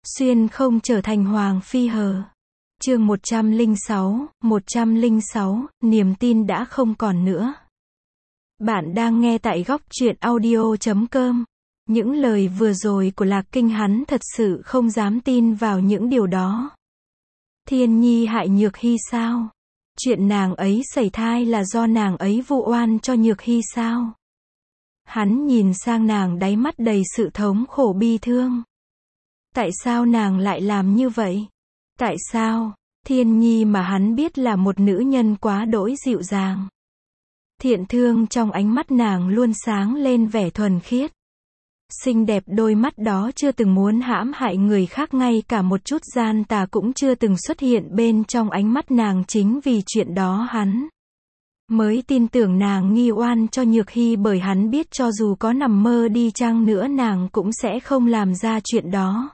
Xuyên không trở thành hoàng phi hờ. Chương 106, niềm tin đã không còn nữa. Bạn đang nghe tại góc truyện audio.com. Những lời vừa rồi của Lạc Kinh hắn thật sự không dám tin vào những điều đó. Thiên Nhi hại Nhược Hy sao? Chuyện nàng ấy sẩy thai là do nàng ấy vu oan cho Nhược Hy sao? Hắn nhìn sang nàng, đáy mắt đầy sự thống khổ bi thương. Tại sao nàng lại làm như vậy? Tại sao? Thiên Nhi mà hắn biết là một nữ nhân quá đỗi dịu dàng. Thiện thương trong ánh mắt nàng luôn sáng lên vẻ thuần khiết. Xinh đẹp, đôi mắt đó chưa từng muốn hãm hại người khác, ngay cả một chút gian tà cũng chưa từng xuất hiện bên trong ánh mắt nàng. Chính vì chuyện đó hắn mới tin tưởng nàng nghi oan cho Nhược Hy, bởi hắn biết cho dù có nằm mơ đi chăng nữa nàng cũng sẽ không làm ra chuyện đó.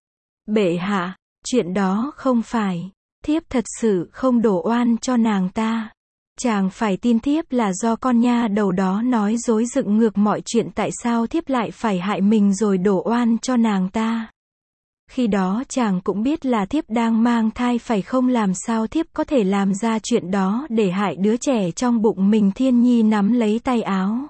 Bệ hạ, chuyện đó không phải, thiếp thật sự không đổ oan cho nàng ta. Chàng phải tin thiếp là do con nha đầu đó nói dối dựng ngược mọi chuyện. Tại sao thiếp lại phải hại mình rồi đổ oan cho nàng ta? Khi đó chàng cũng biết là thiếp đang mang thai phải không? Làm sao thiếp có thể làm ra chuyện đó để hại đứa trẻ trong bụng mình? Thiên Nhi nắm lấy tay áo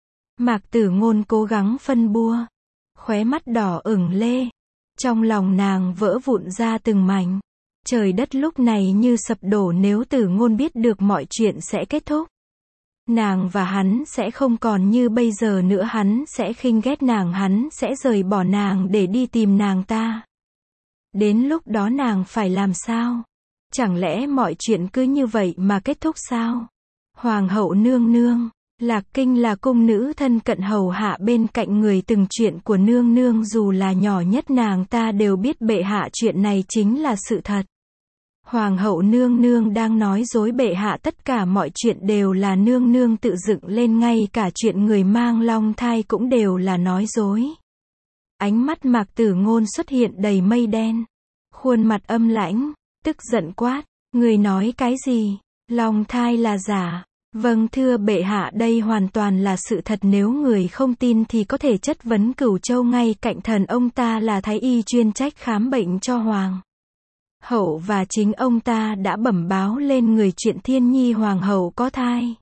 Mạc Tử Ngôn, cố gắng phân bua. Khóe mắt đỏ ửng lê. Trong lòng nàng vỡ vụn ra từng mảnh. Trời đất lúc này như sập đổ. Nếu Tử Ngôn biết được mọi chuyện sẽ kết thúc, nàng và hắn sẽ không còn như bây giờ nữa. Hắn sẽ khinh ghét nàng, hắn sẽ rời bỏ nàng để đi tìm nàng ta. Đến lúc đó nàng phải làm sao? Chẳng lẽ mọi chuyện cứ như vậy mà kết thúc sao? Hoàng hậu nương nương, Lạc Kinh là cung nữ thân cận hầu hạ bên cạnh người. Từng chuyện của nương nương dù là nhỏ nhất nàng ta đều biết. Bệ hạ, chuyện này chính là sự thật. Hoàng hậu nương nương đang nói dối bệ hạ. Tất cả mọi chuyện đều là nương nương tự dựng lên, ngay cả chuyện người mang long thai cũng đều là nói dối. Ánh mắt Mạc Tử Ngôn xuất hiện đầy mây đen. Khuôn mặt âm lãnh, tức giận quát. Người nói cái gì? Long thai là giả. Vâng thưa bệ hạ, đây hoàn toàn là sự thật. Nếu người không tin thì có thể chất vấn Cửu Châu ngay cạnh thần. Ông ta là thái y chuyên trách khám bệnh cho hoàng hậu, và chính ông ta đã bẩm báo lên người chuyện Thiên Nhi hoàng hậu có thai.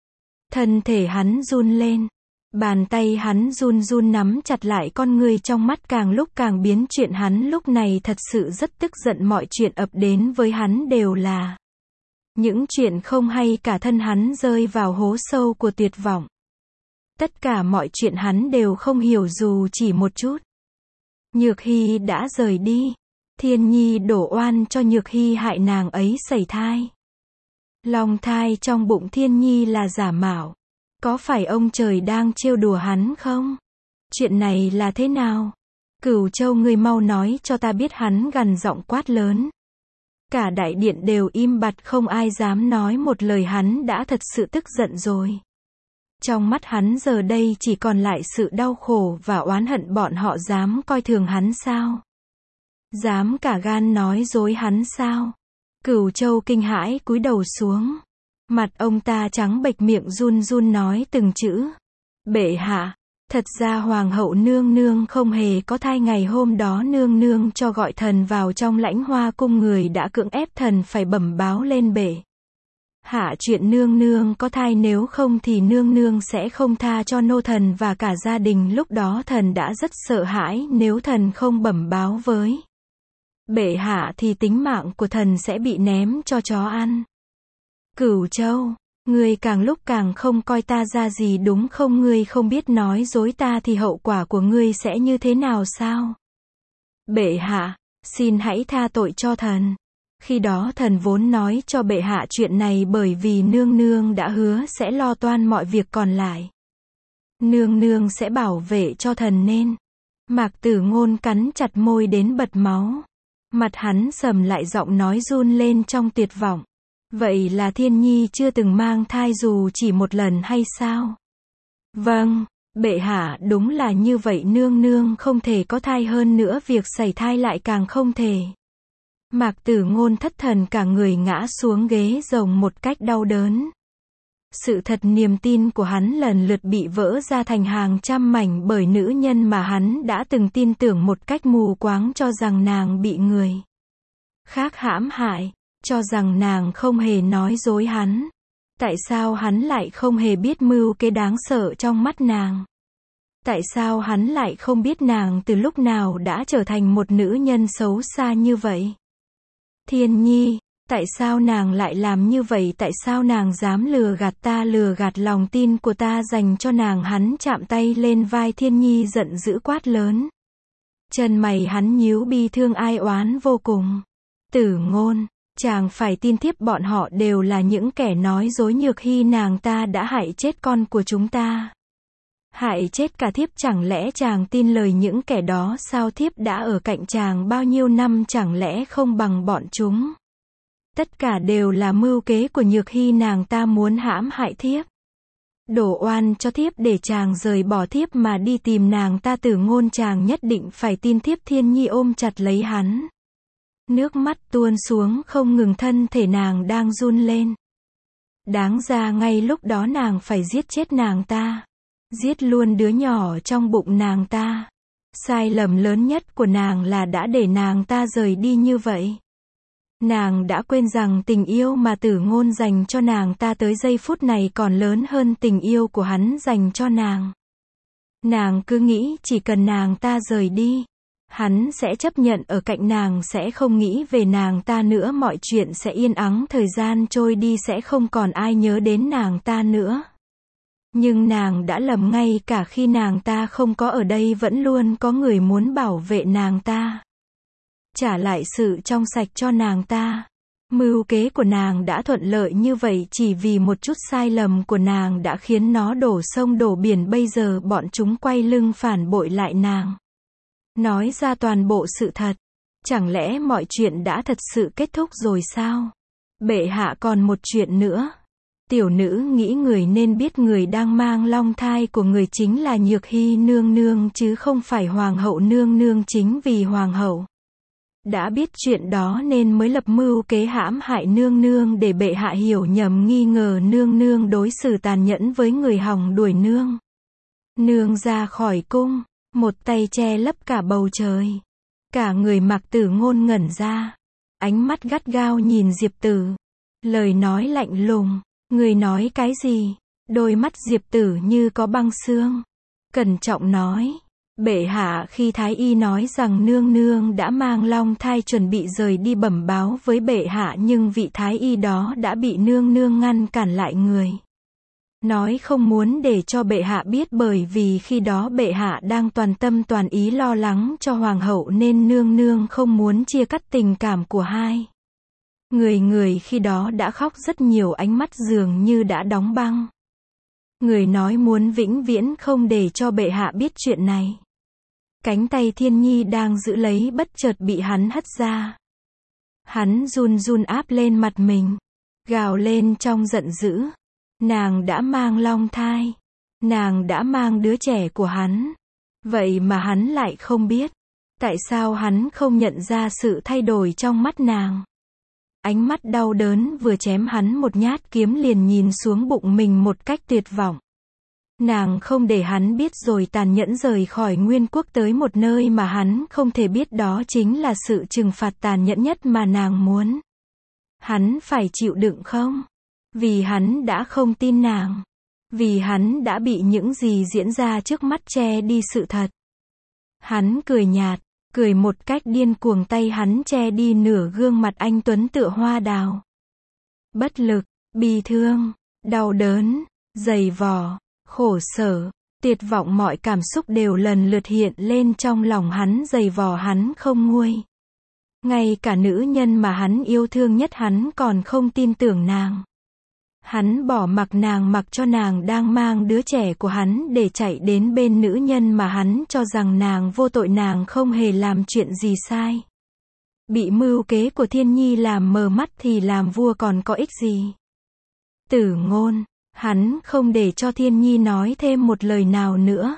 Thân thể hắn run lên. Bàn tay hắn run run nắm chặt lại, con người trong mắt càng lúc càng biến chuyển. Hắn lúc này thật sự rất tức giận. Mọi chuyện ập đến với hắn đều là những chuyện không hay. Cả thân hắn rơi vào hố sâu của tuyệt vọng. Tất cả mọi chuyện hắn đều không hiểu dù chỉ một chút. Nhược Hy đã rời đi. Thiên Nhi đổ oan cho Nhược Hy hại nàng ấy sẩy thai. Long thai trong bụng Thiên Nhi là giả mạo. Có phải ông trời đang trêu đùa hắn không? Chuyện này là thế nào? Cửu Châu, ngươi mau nói cho ta biết. Hắn gằn giọng quát lớn. Cả đại điện đều im bặt, không ai dám nói một lời. Hắn đã thật sự tức giận rồi. Trong mắt hắn giờ đây chỉ còn lại sự đau khổ và oán hận. Bọn họ dám coi thường hắn sao? Dám cả gan nói dối hắn sao? Cửu Châu kinh hãi cúi đầu xuống. Mặt ông ta trắng bệch, miệng run run nói từng chữ. Bệ hạ, thật ra hoàng hậu nương nương không hề có thai. Ngày hôm đó nương nương cho gọi thần vào trong Lãnh Hoa cung, người đã cưỡng ép thần phải bẩm báo lên bệ hạ chuyện nương nương có thai, nếu không thì nương nương sẽ không tha cho nô thần và cả gia đình. Lúc đó thần đã rất sợ hãi. Nếu thần không bẩm báo với bệ hạ thì tính mạng của thần sẽ bị ném cho chó ăn. Cửu Châu, ngươi càng lúc càng không coi ta ra gì đúng không? Ngươi không biết nói dối ta thì hậu quả của ngươi sẽ như thế nào sao? Bệ hạ, xin hãy tha tội cho thần. Khi đó thần vốn nói cho bệ hạ chuyện này bởi vì nương nương đã hứa sẽ lo toan mọi việc còn lại. Nương nương sẽ bảo vệ cho thần nên. Mạc Tử Ngôn cắn chặt môi đến bật máu. Mặt hắn sầm lại, giọng nói run lên trong tuyệt vọng. Vậy là Thiên Nhi chưa từng mang thai dù chỉ một lần hay sao? Vâng, bệ hạ, đúng là như vậy. Nương nương không thể có thai, hơn nữa việc sẩy thai lại càng không thể. Mạc Tử Ngôn thất thần cả người ngã xuống ghế rồng một cách đau đớn. Sự thật niềm tin của hắn lần lượt bị vỡ ra thành hàng trăm mảnh bởi nữ nhân mà hắn đã từng tin tưởng một cách mù quáng, cho rằng nàng bị người khác hãm hại, cho rằng nàng không hề nói dối hắn. Tại sao hắn lại không hề biết mưu kế đáng sợ trong mắt nàng? Tại sao hắn lại không biết nàng từ lúc nào đã trở thành một nữ nhân xấu xa như vậy? Thiên Nhi, tại sao nàng lại làm như vậy? Tại sao nàng dám lừa gạt ta, lừa gạt lòng tin của ta dành cho nàng? Hắn chạm tay lên vai Thiên Nhi giận dữ quát lớn. Chân mày hắn nhíu bi thương ai oán vô cùng. Tử Ngôn, chàng phải tin thiếp, bọn họ đều là những kẻ nói dối. Nhược Hy nàng ta đã hại chết con của chúng ta. Hại chết cả thiếp, chẳng lẽ chàng tin lời những kẻ đó sao? Thiếp đã ở cạnh chàng bao nhiêu năm, chẳng lẽ không bằng bọn chúng? Tất cả đều là mưu kế của Nhược Hy, nàng ta muốn hãm hại thiếp. Đổ oan cho thiếp để chàng rời bỏ thiếp mà đi tìm nàng ta. Tử Ngôn, chàng nhất định phải tin thiếp. Thiên Nhi ôm chặt lấy hắn. Nước mắt tuôn xuống không ngừng, thân thể nàng đang run lên. Đáng ra ngay lúc đó nàng phải giết chết nàng ta. Giết luôn đứa nhỏ trong bụng nàng ta. Sai lầm lớn nhất của nàng là đã để nàng ta rời đi như vậy. Nàng đã quên rằng tình yêu mà Tử Ngôn dành cho nàng ta tới giây phút này còn lớn hơn tình yêu của hắn dành cho nàng. Nàng cứ nghĩ chỉ cần nàng ta rời đi, hắn sẽ chấp nhận ở cạnh nàng, sẽ không nghĩ về nàng ta nữa, mọi chuyện sẽ yên ắng, thời gian trôi đi sẽ không còn ai nhớ đến nàng ta nữa. Nhưng nàng đã lầm, ngay cả khi nàng ta không có ở đây vẫn luôn có người muốn bảo vệ nàng ta. Trả lại sự trong sạch cho nàng ta. Mưu kế của nàng đã thuận lợi như vậy chỉ vì một chút sai lầm của nàng đã khiến nó đổ sông đổ biển. Bây giờ bọn chúng quay lưng phản bội lại nàng. Nói ra toàn bộ sự thật. Chẳng lẽ mọi chuyện đã thật sự kết thúc rồi sao? Bệ hạ, còn một chuyện nữa. Tiểu nữ nghĩ người nên biết người đang mang long thai của người chính là Nhược Hy nương nương chứ không phải Hoàng hậu nương nương. Chính vì Hoàng hậu đã biết chuyện đó nên mới lập mưu kế hãm hại nương nương để bệ hạ hiểu nhầm, nghi ngờ nương nương đối xử tàn nhẫn với người, hòng đuổi nương nương ra khỏi cung. Một tay che lấp cả bầu trời. Cả người Mặc Tử Ngôn ngẩn ra. Ánh mắt gắt gao nhìn Diệp Tử. Lời nói lạnh lùng. Người nói cái gì? Đôi mắt Diệp Tử như có băng xương. Cẩn trọng nói. Bệ hạ, khi Thái y nói rằng nương nương đã mang long thai chuẩn bị rời đi bẩm báo với bệ hạ, nhưng vị Thái y đó đã bị nương nương ngăn cản lại người. Nói không muốn để cho bệ hạ biết, bởi vì khi đó bệ hạ đang toàn tâm toàn ý lo lắng cho Hoàng hậu nên nương nương không muốn chia cắt tình cảm của hai người khi đó đã khóc rất nhiều, ánh mắt dường như đã đóng băng. Người nói muốn vĩnh viễn không để cho bệ hạ biết chuyện này. Cánh tay Thiên Nhi đang giữ lấy bất chợt bị hắn hất ra. Hắn run run áp lên mặt mình, gào lên trong giận dữ. Nàng đã mang long thai. Nàng đã mang đứa trẻ của hắn. Vậy mà hắn lại không biết. Tại sao hắn không nhận ra sự thay đổi trong mắt nàng? Ánh mắt đau đớn vừa chém hắn một nhát kiếm liền nhìn xuống bụng mình một cách tuyệt vọng. Nàng không để hắn biết rồi tàn nhẫn rời khỏi Nguyên Quốc tới một nơi mà hắn không thể biết, đó chính là sự trừng phạt tàn nhẫn nhất mà nàng muốn. Hắn phải chịu đựng không? Vì hắn đã không tin nàng. Vì hắn đã bị những gì diễn ra trước mắt che đi sự thật. Hắn cười nhạt, cười một cách điên cuồng, tay hắn che đi nửa gương mặt anh tuấn tựa hoa đào. Bất lực, bi thương, đau đớn, dày vò, khổ sở, tuyệt vọng, mọi cảm xúc đều lần lượt hiện lên trong lòng hắn, dày vò hắn không nguôi. Ngay cả nữ nhân mà hắn yêu thương nhất hắn còn không tin tưởng nàng. Hắn bỏ mặc nàng, mặc cho nàng đang mang đứa trẻ của hắn để chạy đến bên nữ nhân mà hắn cho rằng nàng vô tội, nàng không hề làm chuyện gì sai. Bị mưu kế của Thiên Nhi làm mờ mắt thì làm vua còn có ích gì? Tử Ngôn, hắn không để cho Thiên Nhi nói thêm một lời nào nữa.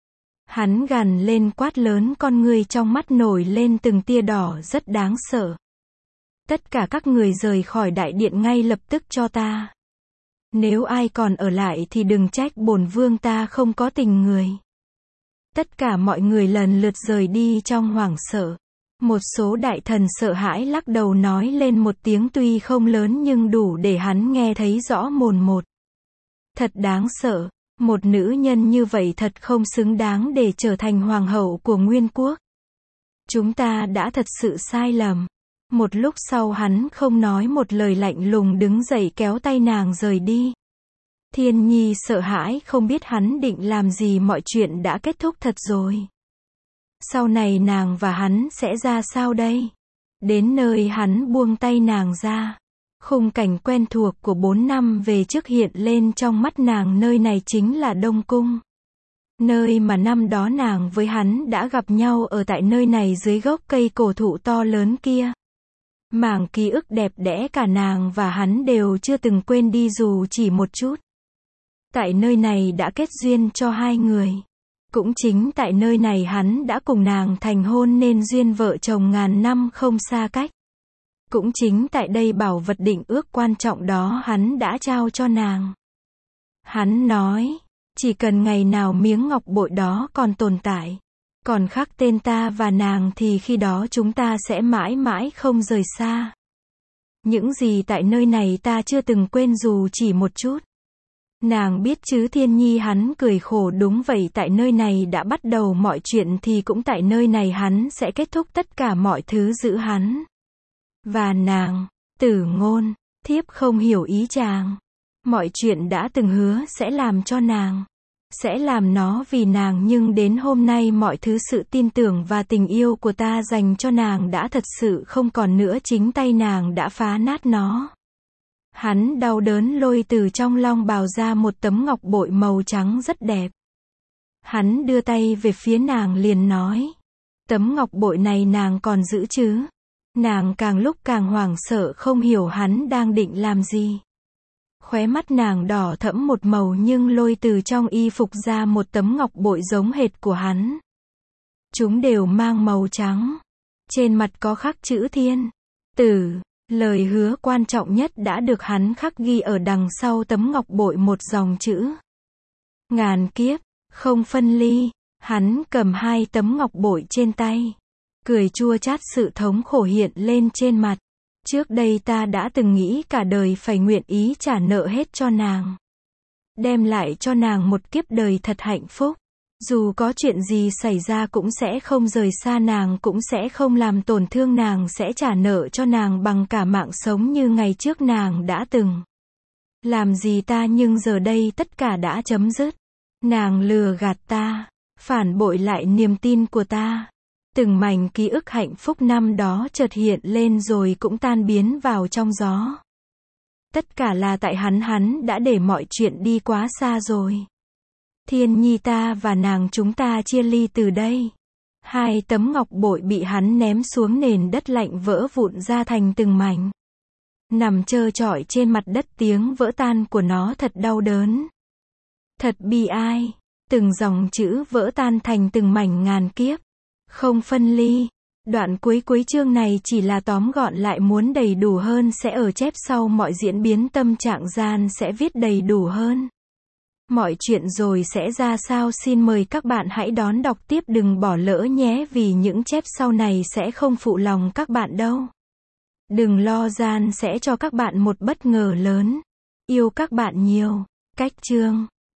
Hắn gằn lên quát lớn, con ngươi trong mắt nổi lên từng tia đỏ rất đáng sợ. Tất cả các người rời khỏi đại điện ngay lập tức cho ta. Nếu ai còn ở lại thì đừng trách bổn vương ta không có tình người. Tất cả mọi người lần lượt rời đi trong hoảng sợ. Một số đại thần sợ hãi lắc đầu nói lên một tiếng tuy không lớn nhưng đủ để hắn nghe thấy rõ mồn một. Thật đáng sợ, một nữ nhân như vậy thật không xứng đáng để trở thành hoàng hậu của Nguyên quốc. Chúng ta đã thật sự sai lầm. Một lúc sau hắn không nói một lời lạnh lùng đứng dậy kéo tay nàng rời đi. Thiên Nhi sợ hãi không biết hắn định làm gì, mọi chuyện đã kết thúc thật rồi. Sau này nàng và hắn sẽ ra sao đây? Đến nơi hắn buông tay nàng ra. Khung cảnh quen thuộc của 4 năm về trước hiện lên trong mắt nàng, nơi này chính là Đông Cung. Nơi mà năm đó nàng với hắn đã gặp nhau ở tại nơi này dưới gốc cây cổ thụ to lớn kia. Mảng ký ức đẹp đẽ cả nàng và hắn đều chưa từng quên đi dù chỉ một chút. Tại nơi này đã kết duyên cho hai người. Cũng chính tại nơi này hắn đã cùng nàng thành hôn nên duyên vợ chồng ngàn năm không xa cách. Cũng chính tại đây bảo vật định ước quan trọng đó hắn đã trao cho nàng. Hắn nói, chỉ cần ngày nào miếng ngọc bội đó còn tồn tại, còn khắc tên ta và nàng thì khi đó chúng ta sẽ mãi mãi không rời xa. Những gì tại nơi này ta chưa từng quên dù chỉ một chút. Nàng biết chứ Thiên Nhi, hắn cười khổ, đúng vậy, tại nơi này đã bắt đầu mọi chuyện thì cũng tại nơi này hắn sẽ kết thúc tất cả mọi thứ giữ hắn. Và nàng, Tử Ngôn, thiếp không hiểu ý chàng. Mọi chuyện đã từng hứa sẽ làm cho nàng. Sẽ làm nó vì nàng nhưng đến hôm nay mọi thứ sự tin tưởng và tình yêu của ta dành cho nàng đã thật sự không còn nữa, chính tay nàng đã phá nát nó. Hắn đau đớn lôi từ trong long bào ra một tấm ngọc bội màu trắng rất đẹp. Hắn đưa tay về phía nàng liền nói. Tấm ngọc bội này nàng còn giữ chứ? Nàng càng lúc càng hoảng sợ không hiểu hắn đang định làm gì. Khóe mắt nàng đỏ thẫm một màu nhưng lôi từ trong y phục ra một tấm ngọc bội giống hệt của hắn. Chúng đều mang màu trắng. Trên mặt có khắc chữ Thiên Tử. Lời hứa quan trọng nhất đã được hắn khắc ghi ở đằng sau tấm ngọc bội, một dòng chữ. Ngàn kiếp, không phân ly. Hắn cầm hai tấm ngọc bội trên tay. Cười chua chát, sự thống khổ hiện lên trên mặt. Trước đây ta đã từng nghĩ cả đời phải nguyện ý trả nợ hết cho nàng. Đem lại cho nàng một kiếp đời thật hạnh phúc. Dù có chuyện gì xảy ra cũng sẽ không rời xa nàng, cũng sẽ không làm tổn thương nàng, sẽ trả nợ cho nàng bằng cả mạng sống như ngày trước nàng đã từng làm gì ta, nhưng giờ đây tất cả đã chấm dứt. Nàng lừa gạt ta, phản bội lại niềm tin của ta. Từng mảnh ký ức hạnh phúc năm đó chợt hiện lên rồi cũng tan biến vào trong gió. Tất cả là tại hắn đã để mọi chuyện đi quá xa rồi. Thiên Nhi, ta và nàng chúng ta chia ly từ đây. Hai tấm ngọc bội bị hắn ném xuống nền đất lạnh vỡ vụn ra thành từng mảnh. Nằm trơ trọi trên mặt đất, tiếng vỡ tan của nó thật đau đớn. Thật bi ai. Từng dòng chữ vỡ tan thành từng mảnh, ngàn kiếp. Không phân ly. Đoạn cuối chương này chỉ là tóm gọn lại, muốn đầy đủ hơn sẽ ở chép sau, mọi diễn biến tâm trạng gian sẽ viết đầy đủ hơn. Mọi chuyện rồi sẽ ra sao, xin mời các bạn hãy đón đọc tiếp, đừng bỏ lỡ nhé, vì những chép sau này sẽ không phụ lòng các bạn đâu. Đừng lo, gian sẽ cho các bạn một bất ngờ lớn. Yêu các bạn nhiều. Cách chương